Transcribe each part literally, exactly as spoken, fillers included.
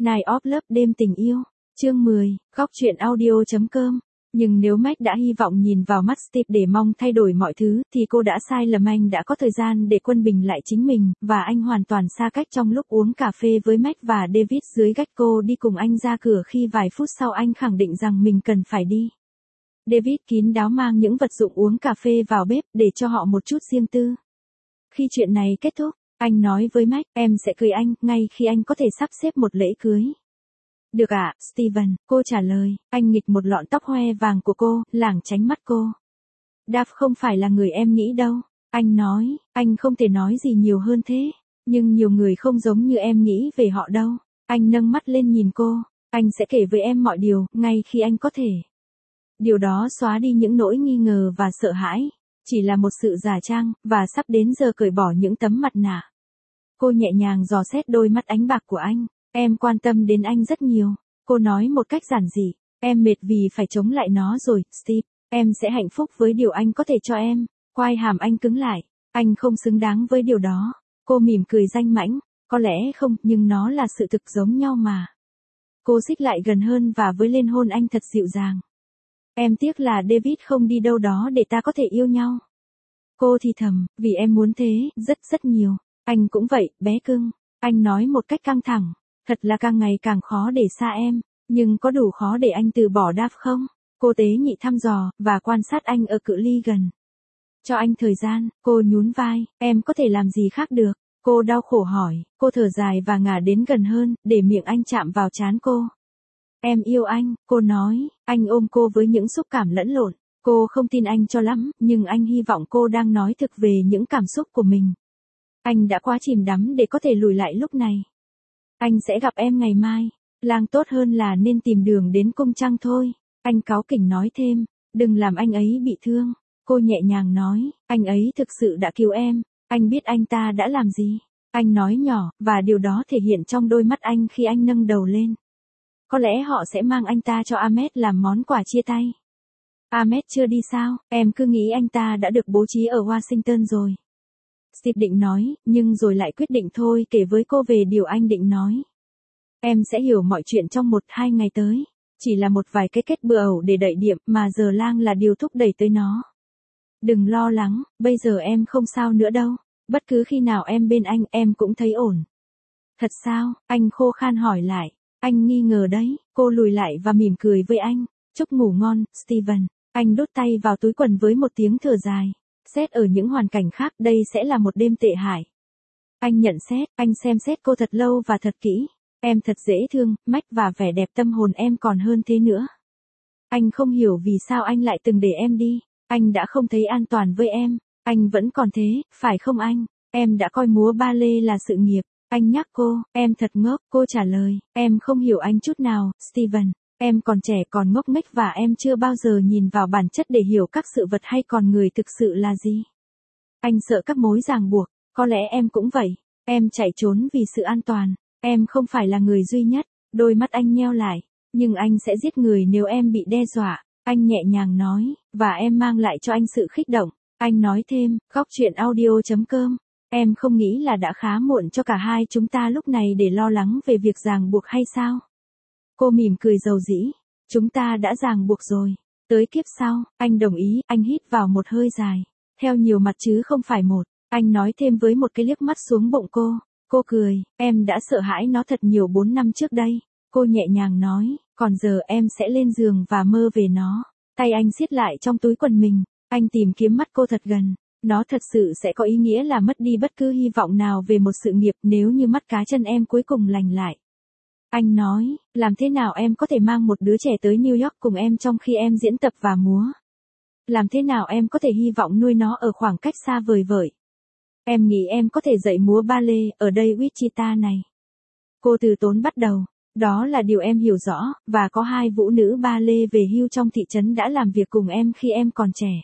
Night of Love đêm tình yêu. Chương mười, góc truyện audio chấm com. Nhưng nếu Mac đã hy vọng nhìn vào mắt Steve để mong thay đổi mọi thứ, thì cô đã sai lầm. Anh đã có thời gian để quân bình lại chính mình, và anh hoàn toàn xa cách trong lúc uống cà phê với Mac và David dưới gách. Cô đi cùng anh ra cửa khi vài phút sau anh khẳng định rằng mình cần phải đi. David kín đáo mang những vật dụng uống cà phê vào bếp để cho họ một chút riêng tư. Khi chuyện này kết thúc, anh nói với Mac, em sẽ cưới anh, ngay khi anh có thể sắp xếp một lễ cưới. Được ạ, à, Steven, cô trả lời. Anh nghịch một lọn tóc hoe vàng của cô, lảng tránh mắt cô. Dave không phải là người em nghĩ đâu. Anh nói, anh không thể nói gì nhiều hơn thế. Nhưng nhiều người không giống như em nghĩ về họ đâu. Anh nâng mắt lên nhìn cô. Anh sẽ kể với em mọi điều, ngay khi anh có thể. Điều đó xóa đi những nỗi nghi ngờ và sợ hãi. Chỉ là một sự giả trang, và sắp đến giờ cởi bỏ những tấm mặt nạ. Cô nhẹ nhàng dò xét đôi mắt ánh bạc của anh. Em quan tâm đến anh rất nhiều. Cô nói một cách giản dị. Em mệt vì phải chống lại nó rồi, Steve. Em sẽ hạnh phúc với điều anh có thể cho em. Quai hàm anh cứng lại. Anh không xứng đáng với điều đó. Cô mỉm cười danh mãnh. Có lẽ không, nhưng nó là sự thực giống nhau mà. Cô xích lại gần hơn và với lên hôn anh thật dịu dàng. Em tiếc là David không đi đâu đó để ta có thể yêu nhau. Cô thì thầm, vì em muốn thế, rất rất nhiều. Anh cũng vậy, bé cưng. Anh nói một cách căng thẳng. Thật là càng ngày càng khó để xa em, nhưng có đủ khó để anh từ bỏ Dave không? Cô tế nhị thăm dò, và quan sát anh ở cự ly gần. Cho anh thời gian, cô nhún vai, em có thể làm gì khác được? Cô đau khổ hỏi, cô thở dài và ngả đến gần hơn, để miệng anh chạm vào trán cô. Em yêu anh, cô nói, anh ôm cô với những xúc cảm lẫn lộn. Cô không tin anh cho lắm, nhưng anh hy vọng cô đang nói thực về những cảm xúc của mình. Anh đã quá chìm đắm để có thể lùi lại lúc này. Anh sẽ gặp em ngày mai. Lang tốt hơn là nên tìm đường đến cung trăng thôi. Anh cáu kỉnh nói thêm. Đừng làm anh ấy bị thương. Cô nhẹ nhàng nói. Anh ấy thực sự đã cứu em. Anh biết anh ta đã làm gì. Anh nói nhỏ, và điều đó thể hiện trong đôi mắt anh khi anh nâng đầu lên. Có lẽ họ sẽ mang anh ta cho Ahmed làm món quà chia tay. Ahmed chưa đi sao? Em cứ nghĩ anh ta đã được bố trí ở Washington rồi. Steve định nói, nhưng rồi lại quyết định thôi kể với cô về điều anh định nói. Em sẽ hiểu mọi chuyện trong một hai ngày tới. Chỉ là một vài cái kết bừa ẩu để đậy điểm, mà giờ lang là điều thúc đẩy tới nó. Đừng lo lắng, bây giờ em không sao nữa đâu. Bất cứ khi nào em bên anh, em cũng thấy ổn. Thật sao? Anh khô khan hỏi lại. Anh nghi ngờ đấy. Cô lùi lại và mỉm cười với anh. Chúc ngủ ngon, Steven. Anh đút tay vào túi quần với một tiếng thở dài. Xét ở những hoàn cảnh khác, đây sẽ là một đêm tệ hại. Anh nhận xét, anh xem xét cô thật lâu và thật kỹ. Em thật dễ thương, Mac, và vẻ đẹp tâm hồn em còn hơn thế nữa. Anh không hiểu vì sao anh lại từng để em đi. Anh đã không thấy an toàn với em. Anh vẫn còn thế, phải không anh? Em đã coi múa ba lê là sự nghiệp. Anh nhắc cô, em thật ngốc. Cô trả lời, em không hiểu anh chút nào, Steven. Em còn trẻ, còn ngốc nghếch, và em chưa bao giờ nhìn vào bản chất để hiểu các sự vật hay con người thực sự là gì. Anh sợ các mối ràng buộc. Có lẽ em cũng vậy. Em chạy trốn vì sự an toàn. Em không phải là người duy nhất. Đôi mắt anh nheo lại. Nhưng anh sẽ giết người nếu em bị đe dọa. Anh nhẹ nhàng nói. Và em mang lại cho anh sự khích động. Anh nói thêm, góc truyện audio chấm com. Em không nghĩ là đã khá muộn cho cả hai chúng ta lúc này để lo lắng về việc ràng buộc hay sao? Cô mỉm cười dầu dĩ. Chúng ta đã ràng buộc rồi. Tới kiếp sau, anh đồng ý. Anh hít vào một hơi dài. Theo nhiều mặt chứ không phải một. Anh nói thêm với một cái liếc mắt xuống bụng cô. Cô cười. Em đã sợ hãi nó thật nhiều bốn năm trước đây. Cô nhẹ nhàng nói. Còn giờ em sẽ lên giường và mơ về nó. Tay anh siết lại trong túi quần mình. Anh tìm kiếm mắt cô thật gần. Nó thật sự sẽ có ý nghĩa là mất đi bất cứ hy vọng nào về một sự nghiệp nếu như mắt cá chân em cuối cùng lành lại. Anh nói, làm thế nào em có thể mang một đứa trẻ tới New York cùng em trong khi em diễn tập và múa? Làm thế nào em có thể hy vọng nuôi nó ở khoảng cách xa vời vợi? Em nghĩ em có thể dạy múa ballet ở đây Wichita này. Cô từ tốn bắt đầu. Đó là điều em hiểu rõ, và có hai vũ nữ ballet về hưu trong thị trấn đã làm việc cùng em khi em còn trẻ.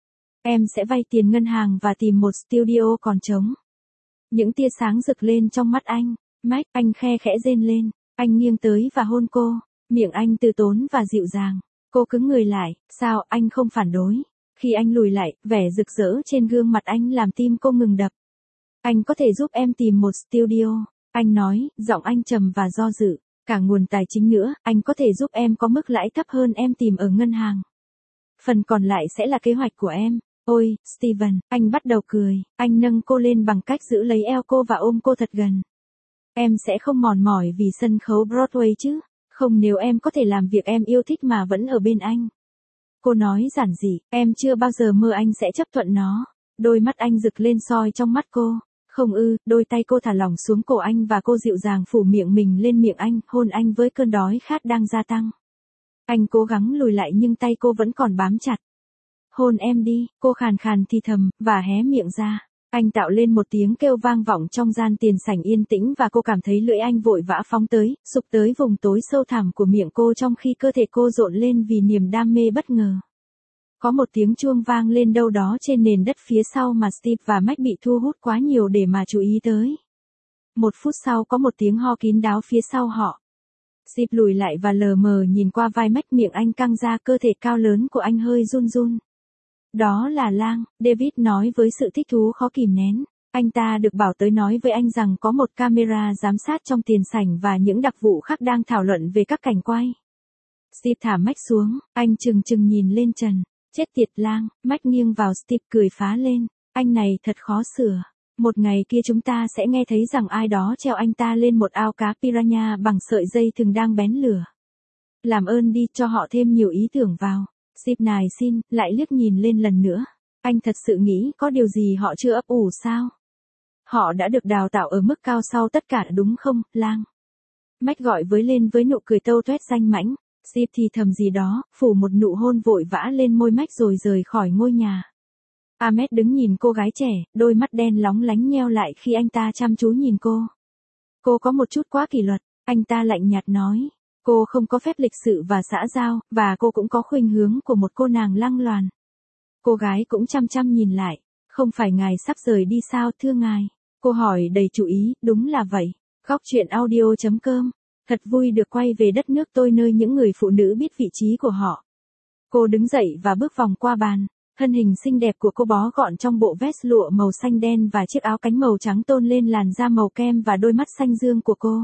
Em sẽ vay tiền ngân hàng và tìm một studio còn trống. Những tia sáng rực lên trong mắt anh. Mac, anh khe khẽ rên lên. Anh nghiêng tới và hôn cô. Miệng anh từ tốn và dịu dàng. Cô cứng người lại. Sao, anh không phản đối? Khi anh lùi lại, vẻ rực rỡ trên gương mặt anh làm tim cô ngừng đập. Anh có thể giúp em tìm một studio. Anh nói, giọng anh trầm và do dự. Cả nguồn tài chính nữa, anh có thể giúp em có mức lãi thấp hơn em tìm ở ngân hàng. Phần còn lại sẽ là kế hoạch của em. Ôi, Steven, anh bắt đầu cười, anh nâng cô lên bằng cách giữ lấy eo cô và ôm cô thật gần. Em sẽ không mòn mỏi vì sân khấu Broadway chứ? Không, nếu em có thể làm việc em yêu thích mà vẫn ở bên anh. Cô nói giản dị, em chưa bao giờ mơ anh sẽ chấp thuận nó. Đôi mắt anh rực lên soi trong mắt cô. Không ư, đôi tay cô thả lỏng xuống cổ anh và cô dịu dàng phủ miệng mình lên miệng anh, hôn anh với cơn đói khát đang gia tăng. Anh cố gắng lùi lại nhưng tay cô vẫn còn bám chặt. Hôn em đi, cô khàn khàn thì thầm, và hé miệng ra. Anh tạo lên một tiếng kêu vang vọng trong gian tiền sảnh yên tĩnh và cô cảm thấy lưỡi anh vội vã phóng tới, sụp tới vùng tối sâu thẳm của miệng cô trong khi cơ thể cô rộn lên vì niềm đam mê bất ngờ. Có một tiếng chuông vang lên đâu đó trên nền đất phía sau mà Steve và Mac bị thu hút quá nhiều để mà chú ý tới. Một phút sau có một tiếng ho kín đáo phía sau họ. Steve lùi lại và lờ mờ nhìn qua vai Mac, miệng anh căng ra, cơ thể cao lớn của anh hơi run run. Đó là Lang, David nói với sự thích thú khó kìm nén. Anh ta được bảo tới nói với anh rằng có một camera giám sát trong tiền sảnh và những đặc vụ khác đang thảo luận về các cảnh quay. Steve thả Mac xuống, anh chừng chừng nhìn lên trần. Chết tiệt Lang, Mac nghiêng vào Steve cười phá lên. Anh này thật khó sửa. Một ngày kia chúng ta sẽ nghe thấy rằng ai đó treo anh ta lên một ao cá piranha bằng sợi dây thừng đang bén lửa. Làm ơn đi, cho họ thêm nhiều ý tưởng vào. Steve này xin, lại liếc nhìn lên lần nữa. Anh thật sự nghĩ có điều gì họ chưa ấp ủ sao? Họ đã được đào tạo ở mức cao sau tất cả đúng không, Lang? Mac gọi với lên với nụ cười tâu tuét danh mãnh. Steve thì thầm gì đó, phủ một nụ hôn vội vã lên môi Mac rồi rời khỏi ngôi nhà. Ahmed đứng nhìn cô gái trẻ, đôi mắt đen lóng lánh nheo lại khi anh ta chăm chú nhìn cô. Cô có một chút quá kỷ luật, anh ta lạnh nhạt nói. Cô không có phép lịch sự và xã giao, và cô cũng có khuynh hướng của một cô nàng lăng loàn. Cô gái cũng chăm chăm nhìn lại. Không phải ngài sắp rời đi sao thưa ngài? Cô hỏi đầy chú ý, đúng là vậy. Góc truyện audio chấm com. Thật vui được quay về đất nước tôi nơi những người phụ nữ biết vị trí của họ. Cô đứng dậy và bước vòng qua bàn. Thân hình xinh đẹp của cô bó gọn trong bộ vest lụa màu xanh đen và chiếc áo cánh màu trắng tôn lên làn da màu kem và đôi mắt xanh dương của cô.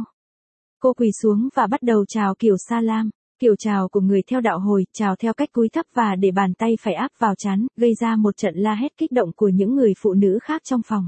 Cô quỳ xuống và bắt đầu chào kiểu salam, kiểu chào của người theo đạo Hồi, chào theo cách cúi thấp và để bàn tay phải áp vào trán, gây ra một trận la hét kích động của những người phụ nữ khác trong phòng.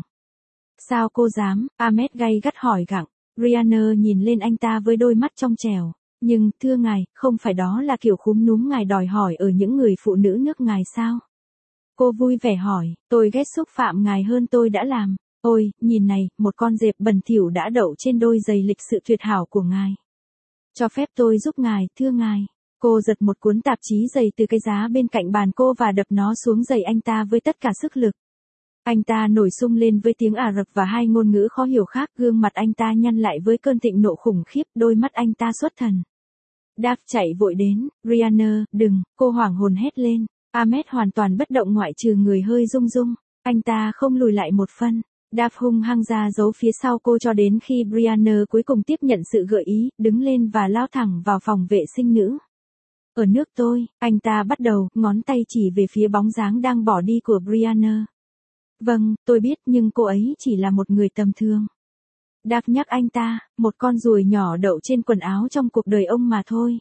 Sao cô dám? Ahmed gay gắt hỏi gặng. Rihanna nhìn lên anh ta với đôi mắt trong trẻo. Nhưng, thưa ngài, không phải đó là kiểu khúm núm ngài đòi hỏi ở những người phụ nữ nước ngài sao? Cô vui vẻ hỏi, tôi ghét xúc phạm ngài hơn tôi đã làm. Ôi, nhìn này, một con dẹp bẩn thỉu đã đậu trên đôi giày lịch sự tuyệt hảo của ngài. Cho phép tôi giúp ngài, thưa ngài. Cô giật một cuốn tạp chí giày từ cái giá bên cạnh bàn cô và đập nó xuống giày anh ta với tất cả sức lực. Anh ta nổi sung lên với tiếng Ả Rập và hai ngôn ngữ khó hiểu khác, gương mặt anh ta nhăn lại với cơn thịnh nộ khủng khiếp, đôi mắt anh ta xuất thần. Dave chạy vội đến, Rihanna, đừng, cô hoảng hồn hét lên. Ahmed hoàn toàn bất động ngoại trừ người hơi rung rung. Anh ta không lùi lại một phân. Dave hung hăng ra giấu phía sau cô cho đến khi Brianna cuối cùng tiếp nhận sự gợi ý, đứng lên và lao thẳng vào phòng vệ sinh nữ. Ở nước tôi, anh ta bắt đầu, ngón tay chỉ về phía bóng dáng đang bỏ đi của Brianna. Vâng, tôi biết nhưng cô ấy chỉ là một người tầm thường. Dave nhắc anh ta, một con ruồi nhỏ đậu trên quần áo trong cuộc đời ông mà thôi.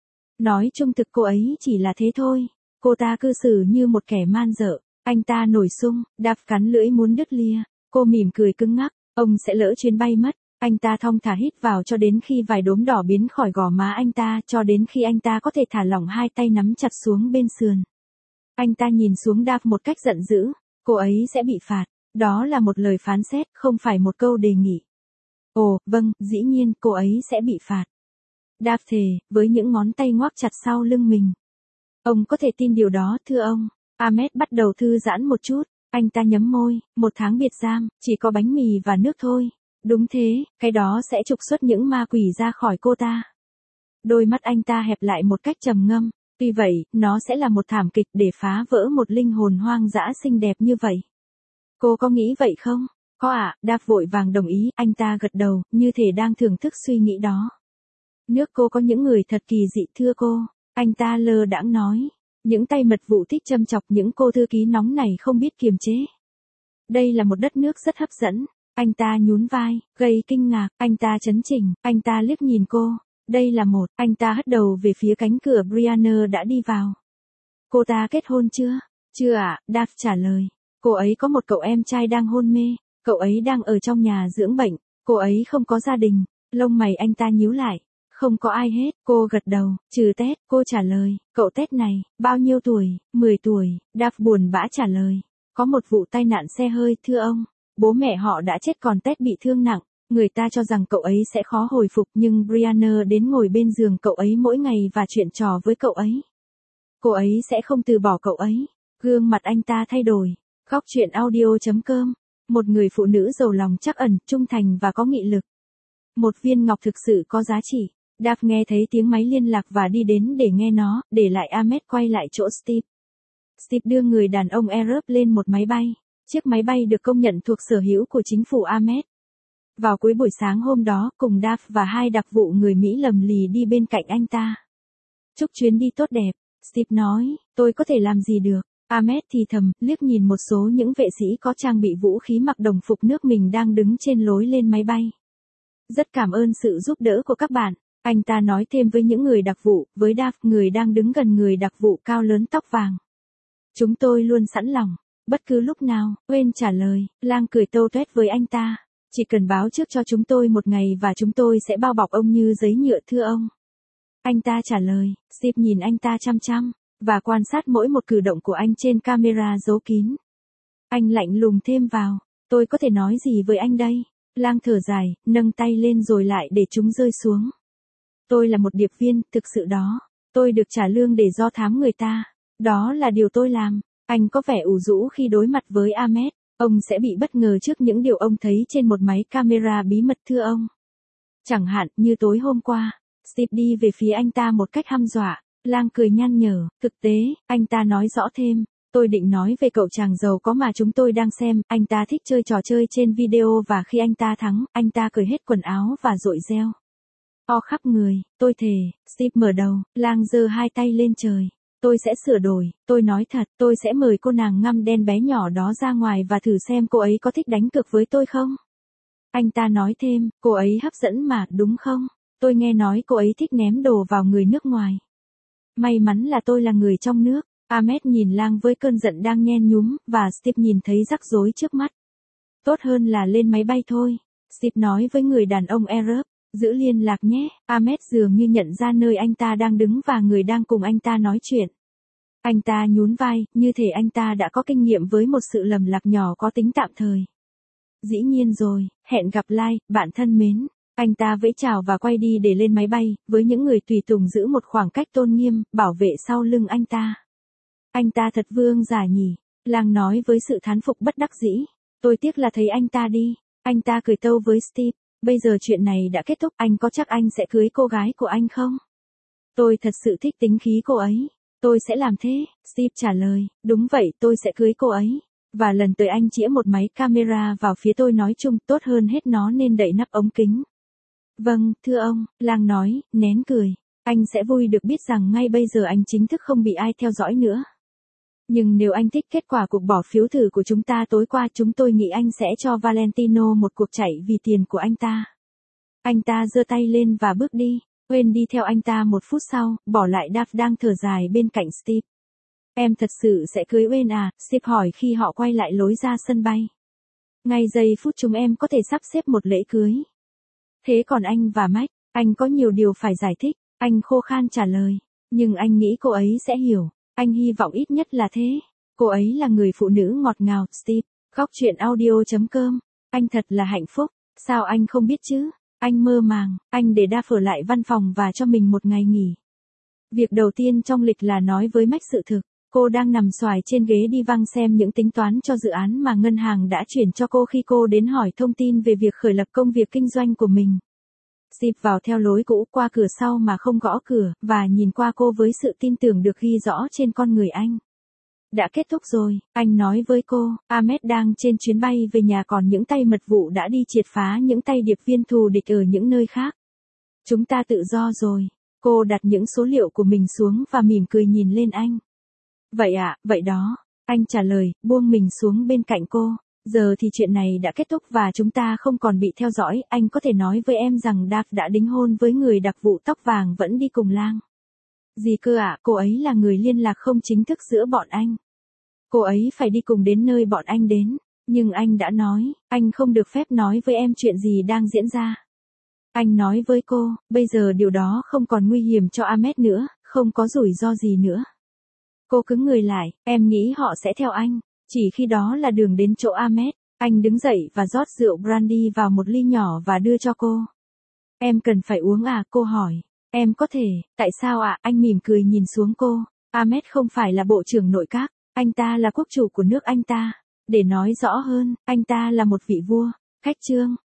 Nói chung thực cô ấy chỉ là thế thôi. Cô ta cư xử như một kẻ man dợ. Anh ta nổi sung, Dave cắn lưỡi muốn đứt lìa. Cô mỉm cười cứng ngắc, ông sẽ lỡ chuyến bay mất. Anh ta thong thả hít vào cho đến khi vài đốm đỏ biến khỏi gò má anh ta, cho đến khi anh ta có thể thả lỏng hai tay nắm chặt xuống bên sườn. Anh ta nhìn xuống Dave một cách giận dữ. Cô ấy sẽ bị phạt. Đó là một lời phán xét, không phải một câu đề nghị. Ồ, vâng, dĩ nhiên, cô ấy sẽ bị phạt. Dave thề, với những ngón tay ngoắc chặt sau lưng mình. Ông có thể tin điều đó, thưa ông. Ahmed bắt đầu thư giãn một chút. Anh ta nhấm môi, một tháng biệt giam, chỉ có bánh mì và nước thôi. Đúng thế, cái đó sẽ trục xuất những ma quỷ ra khỏi cô ta. Đôi mắt anh ta hẹp lại một cách trầm ngâm. Tuy vậy, nó sẽ là một thảm kịch để phá vỡ một linh hồn hoang dã xinh đẹp như vậy. Cô có nghĩ vậy không? Có ạ, à, Dave vội vàng đồng ý, anh ta gật đầu, như thể đang thưởng thức suy nghĩ đó. Nước cô có những người thật kỳ dị thưa cô. Anh ta lơ đãng nói. Những tay mật vụ thích châm chọc những cô thư ký nóng này không biết kiềm chế. Đây là một đất nước rất hấp dẫn. Anh ta nhún vai, gây kinh ngạc, anh ta chấn chỉnh, anh ta liếc nhìn cô. Đây là một, anh ta hất đầu về phía cánh cửa Brianna đã đi vào. Cô ta kết hôn chưa? Chưa ạ, à, Dave trả lời. Cô ấy có một cậu em trai đang hôn mê, cậu ấy đang ở trong nhà dưỡng bệnh, cô ấy không có gia đình. Lông mày anh ta nhíu lại. Không có ai hết, cô gật đầu, trừ Ted, cô trả lời, cậu Ted này, bao nhiêu tuổi, mười tuổi, Dave buồn bã trả lời. Có một vụ tai nạn xe hơi, thưa ông. Bố mẹ họ đã chết còn Ted bị thương nặng. Người ta cho rằng cậu ấy sẽ khó hồi phục nhưng Brianna đến ngồi bên giường cậu ấy mỗi ngày và chuyện trò với cậu ấy. Cô ấy sẽ không từ bỏ cậu ấy. Gương mặt anh ta thay đổi. Góc chuyện audio.com. Một người phụ nữ giàu lòng trắc ẩn, trung thành và có nghị lực. Một viên ngọc thực sự có giá trị. Dave nghe thấy tiếng máy liên lạc và đi đến để nghe nó, để lại Ahmed quay lại chỗ Steve. Steve đưa người đàn ông Arab lên một máy bay. Chiếc máy bay được công nhận thuộc sở hữu của chính phủ Ahmed. Vào cuối buổi sáng hôm đó, cùng Dave và hai đặc vụ người Mỹ lầm lì đi bên cạnh anh ta. Chúc chuyến đi tốt đẹp, Steve nói, tôi có thể làm gì được. Ahmed thì thầm, liếc nhìn một số những vệ sĩ có trang bị vũ khí mặc đồng phục nước mình đang đứng trên lối lên máy bay. Rất cảm ơn sự giúp đỡ của các bạn, anh ta nói thêm với những người đặc vụ, với Dave, người đang đứng gần người đặc vụ cao lớn tóc vàng. Chúng tôi luôn sẵn lòng, bất cứ lúc nào, Wayne trả lời, Lang cười tâu tuét với anh ta. Chỉ cần báo trước cho chúng tôi một ngày và chúng tôi sẽ bao bọc ông như giấy nhựa thưa ông. Anh ta trả lời, Steve nhìn anh ta chăm chăm, và quan sát mỗi một cử động của anh trên camera giấu kín. Anh lạnh lùng thêm vào, tôi có thể nói gì với anh đây? Lang thở dài, nâng tay lên rồi lại để chúng rơi xuống. Tôi là một điệp viên, thực sự đó. Tôi được trả lương để do thám người ta. Đó là điều tôi làm. Anh có vẻ ủ rũ khi đối mặt với Ahmed. Ông sẽ bị bất ngờ trước những điều ông thấy trên một máy camera bí mật thưa ông. Chẳng hạn như tối hôm qua, Steve đi về phía anh ta một cách hăm dọa. Lang cười nhăn nhở, thực tế, anh ta nói rõ thêm. Tôi định nói về cậu chàng giàu có mà chúng tôi đang xem, anh ta thích chơi trò chơi trên video và khi anh ta thắng, anh ta cởi hết quần áo và dội reo. O khắp người, tôi thề, Steve mở đầu, Lang giơ hai tay lên trời. Tôi sẽ sửa đổi, tôi nói thật, tôi sẽ mời cô nàng ngăm đen bé nhỏ đó ra ngoài và thử xem cô ấy có thích đánh cược với tôi không. Anh ta nói thêm, cô ấy hấp dẫn mà, đúng không? Tôi nghe nói cô ấy thích ném đồ vào người nước ngoài. May mắn là tôi là người trong nước. Ahmed nhìn Lang với cơn giận đang nhen nhúm, và Steve nhìn thấy rắc rối trước mắt. Tốt hơn là lên máy bay thôi. Steve nói với người đàn ông Arab, giữ liên lạc nhé. Ahmed dường như nhận ra nơi anh ta đang đứng và người đang cùng anh ta nói chuyện. Anh ta nhún vai, như thể anh ta đã có kinh nghiệm với một sự lầm lạc nhỏ có tính tạm thời. Dĩ nhiên rồi, hẹn gặp lại, bạn thân mến. Anh ta vẫy chào và quay đi để lên máy bay, với những người tùy tùng giữ một khoảng cách tôn nghiêm, bảo vệ sau lưng anh ta. Anh ta thật vương giả nhỉ, Lang nói với sự thán phục bất đắc dĩ. Tôi tiếc là thấy anh ta đi. Anh ta cười tâu với Steve, bây giờ chuyện này đã kết thúc, anh có chắc anh sẽ cưới cô gái của anh không? Tôi thật sự thích tính khí cô ấy. Tôi sẽ làm thế, Steve trả lời, đúng vậy, tôi sẽ cưới cô ấy. Và lần tới anh chĩa một máy camera vào phía tôi nói chung, tốt hơn hết nó nên đậy nắp ống kính. Vâng, thưa ông, Lang nói, nén cười. Anh sẽ vui được biết rằng ngay bây giờ anh chính thức không bị ai theo dõi nữa. Nhưng nếu anh thích kết quả cuộc bỏ phiếu thử của chúng ta tối qua, chúng tôi nghĩ anh sẽ cho Valentino một cuộc chạy vì tiền của anh ta. Anh ta giơ tay lên và bước đi. Wayne đi theo anh ta một phút sau, bỏ lại Dave đang thở dài bên cạnh Steve. Em thật sự sẽ cưới Wayne à? Steve hỏi khi họ quay lại lối ra sân bay. Ngay giây phút chúng em có thể sắp xếp một lễ cưới. Thế còn anh và Mike, anh có nhiều điều phải giải thích. Anh khô khan trả lời. Nhưng anh nghĩ cô ấy sẽ hiểu. Anh hy vọng ít nhất là thế. Cô ấy là người phụ nữ ngọt ngào, Steve. Góc chuyện audio.com. Anh thật là hạnh phúc. Sao anh không biết chứ? Anh mơ màng, anh để Dave ở lại văn phòng và cho mình một ngày nghỉ. Việc đầu tiên trong lịch là nói với Mike sự thực. Cô đang nằm xoài trên ghế đi văng xem những tính toán cho dự án mà ngân hàng đã chuyển cho cô khi cô đến hỏi thông tin về việc khởi lập công việc kinh doanh của mình. Steve vào theo lối cũ qua cửa sau mà không gõ cửa, và nhìn qua cô với sự tin tưởng được ghi rõ trên con người anh. Đã kết thúc rồi, anh nói với cô, Ahmed đang trên chuyến bay về nhà còn những tay mật vụ đã đi triệt phá những tay điệp viên thù địch ở những nơi khác. Chúng ta tự do rồi. Cô đặt những số liệu của mình xuống và mỉm cười nhìn lên anh. Vậy ạ, à, vậy đó. Anh trả lời, buông mình xuống bên cạnh cô. Giờ thì chuyện này đã kết thúc và chúng ta không còn bị theo dõi, anh có thể nói với em rằng Dave đã đính hôn với người đặc vụ tóc vàng vẫn đi cùng Lang. Gì cơ ạ, à, cô ấy là người liên lạc không chính thức giữa bọn anh. Cô ấy phải đi cùng đến nơi bọn anh đến, nhưng anh đã nói, anh không được phép nói với em chuyện gì đang diễn ra. Anh nói với cô, bây giờ điều đó không còn nguy hiểm cho Ahmed nữa, không có rủi ro gì nữa. Cô cứng người lại, em nghĩ họ sẽ theo anh, chỉ khi đó là đường đến chỗ Ahmed. Anh đứng dậy và rót rượu brandy vào một ly nhỏ và đưa cho cô. Em cần phải uống à, cô hỏi. Em có thể, tại sao ạ, à? Anh mỉm cười nhìn xuống cô. Ahmed không phải là bộ trưởng nội các, anh ta là quốc chủ của nước anh ta. Để nói rõ hơn, anh ta là một vị vua. Khách trương.